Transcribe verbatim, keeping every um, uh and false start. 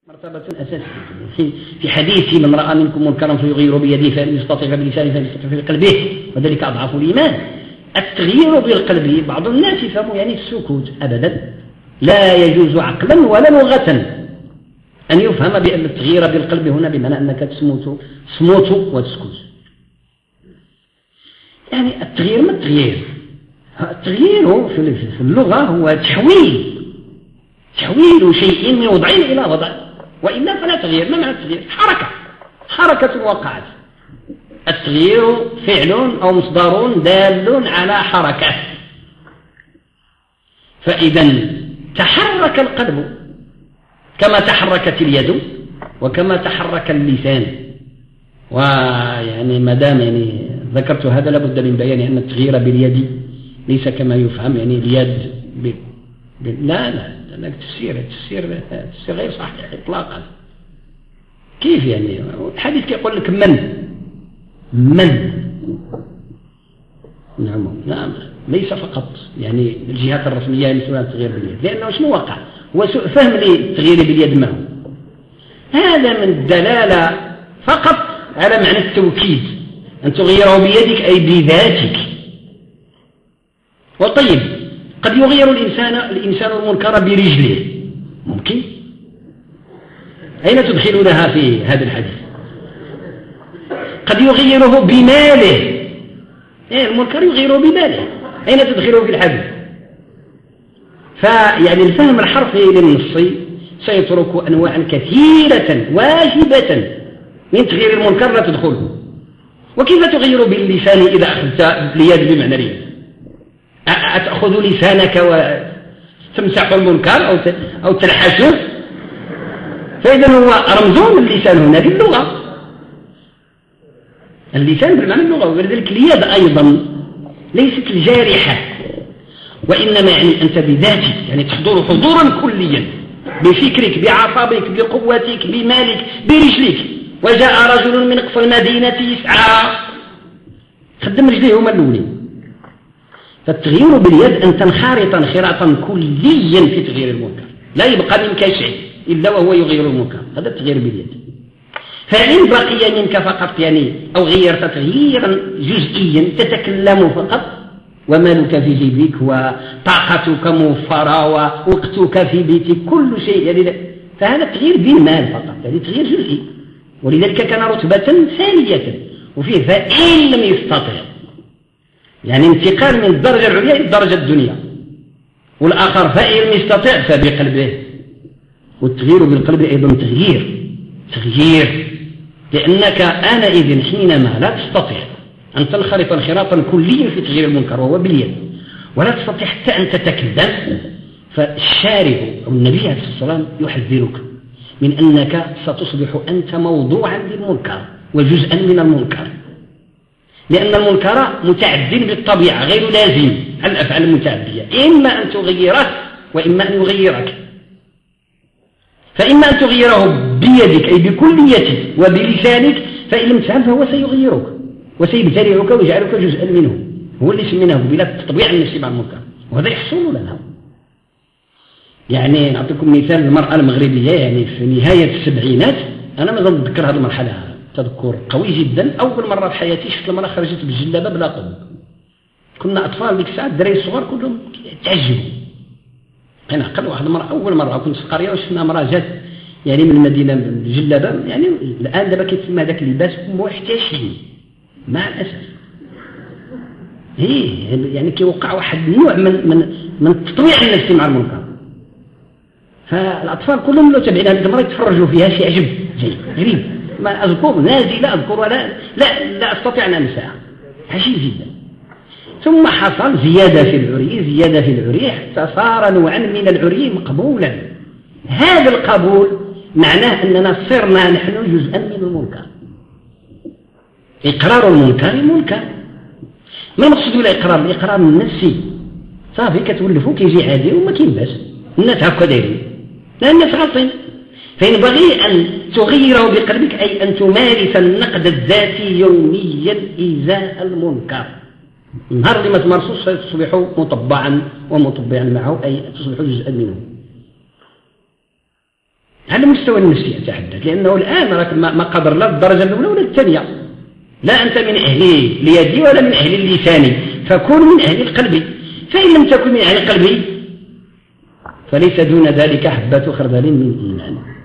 مرتبة أساسية في حديث من رأى منكم منكرا فيغير بيده فإن يستطيع بلسانه فإن يستطيع بقلبه وذلك أضعف الإيمان. التغيير بالقلب بعض الناس يفهموا يعني السكوت، أبدا لا يجوز عقلا ولا لغة أن يفهم بأن التغيير بالقلب هنا بمعنى أنك تصمت صموت وتسكت. يعني التغيير ما التغيير، التغيير في اللغة هو تحويل تحويل شيء من وضع إلى وضع، وإلا فلا تغيير. ما معنى التغيير؟ حركة حركة وقعت. التغيير فعل أو مصدر دال على حركة، فإذا تحرك القلب كما تحركت اليد وكما تحرك اللسان. ويعني ما دام يعني ذكرت هذا لابد من بيان أن التغيير باليد ليس كما يفهم يعني اليد ب... ب... لا لا لا التفسير التفسير التفسير غير صحيح إطلاقا. كيف يعني؟ الحديث كيقول لك من من نعم نعم ليس فقط يعني الجهات الرسمية المسؤولة عن التغيير باليد، لأنه شنو وقع؟ هو سوء فهم للتغيير باليد ما هو هذا من الدلالة فقط على معنى التوكيد، أن تغيره بيدك أي بذاتك. وطيب قد يغير الإنسان الإنسان المنكر برجله، ممكن. أين تدخلونها في هذا الحديث؟ قد يغيره بماله، إيه المنكر يغيره بماله، أين تدخله في الحديث؟ فيعني الفهم الحرفي للنص سيترك أنواعا كثيرة واجبة من تغيير المنكر لا تدخله. وكيف تغير باللسان إذا أخذت اليد بمعنى اليد؟ أتأخذ لسانك وتمسح المنكر أو أو تلحسه؟ فإذا هو رمزون اللسان هنا باللغة، اللسان بالمعنى اللغة، ولذلك اليد أيضا ليست الجارحة، وإنما يعني أنت بذاتك يعني تحضر حضورا كليا بفكرك بعصابك بقوتك بمالك برجلك. وجاء رجل من أقصى المدينة يسعى، خدم رجليه هما الأولين. فالتغيير باليد أن تنخرط انخراطا كليا في تغيير المنكر، لا يبقى منك شيء إلا وهو يغير المنكر، هذا التغيير باليد. فإن بقي منك فقط يعني أو غيرت تغييرا جزئيا تتكلم فقط ومالك في جيبك وطاقتك موفرة ووقتك في بيتك كل شيء يعني، فهذا التغيير بالمال فقط، يعني تغيير جزئي، ولذلك كان رتبة ثانية وفيه فإن لم يستطع يعني انتقال من الدرجة العليا إلى الدرجة الدنيا، والآخر فإن لم يستطع فبقلبه. والتغيير بالقلب أيضا تغيير تغيير لأنك آنئذ حينما لا تستطيع أن تنخرط انخراطا كليا في تغيير المنكر وهو باليد، ولا تستطيع حتى أن تتكلم، فالشارع أو النبي عليه الصلاة والسلام يحذرك من أنك ستصبح أنت موضوعا للمنكر وجزءا من المنكر، لأن المنكر متعد بالطبيعة غير لازم على الأفعال المتعدية، إما أن تغيره وإما أن يغيرك. فإما أن تغيره بيدك أي بكليتك وبلسانك، فإن لم تفعل فهو سيغيرك وسيبتلعك ويجعلك جزءا منه، هو اللي سميناه بلا تطبيع النفس مع المنكر، وهذا يحصل لنا. يعني نعطيكم مثال، المرأة المغربية يعني في نهاية السبعينات، أنا ما نتذكر هذه المرحلة تذكر قوي جدا، أول مرة في حياتي شفت المرأة خرجت بالجلابة بلا قبل. كنا أطفال ديك الساعة الدراري الصغار كلهم تعجبوا. أنا أقل واحد مرة أول مرة كنت في القرية وشفنا امرأة جات يعني من المدينة بالجلابة، يعني الآن دابا كيتسمى هذاك اللباس محتشم مع الأسف. إيه يعني كيوقع واحد النوع من من من التطويع النفسي مع المنكر. فالأطفال كلهم لو تبعين هذه المرة يتفرجوا فيها شيء عجب جيد غريب، ما أذكر نازي لا أذكر ولا لا لا أستطيع أن أنساها، عجيب جدا. ثم حصل زيادة في العري زيادة في العري حتى صار نوعا من العري مقبولا. هذا القبول معناه أننا صرنا نحن جزءا من المنكر. إقرار المنكر منكر، ما المقصود بالإقرار؟ الإقرار النفسي صافي كتولفو كيجي عادي وما كاين باس، الناس هكا دايرين لأن الناس غلطين. فينبغي أن تغيره بقلبك أي أن تمارس النقد الذاتي يوميا إزاء المنكر. النهار اللي ما تمارسوش ستصبح مطبعا ومطبعا معه أي تصبح جزءا منه. على المستوى النفسي أتحدث، لأنه الآن راك ما قدر لا الدرجة الأولى ولا الثانية، لا أنت من أهل اليد ولا من أهل اللسان، فكن من أهل القلب، فإن لم تكن من أهل القلب فليس دون ذلك حبة خردل من إيمان.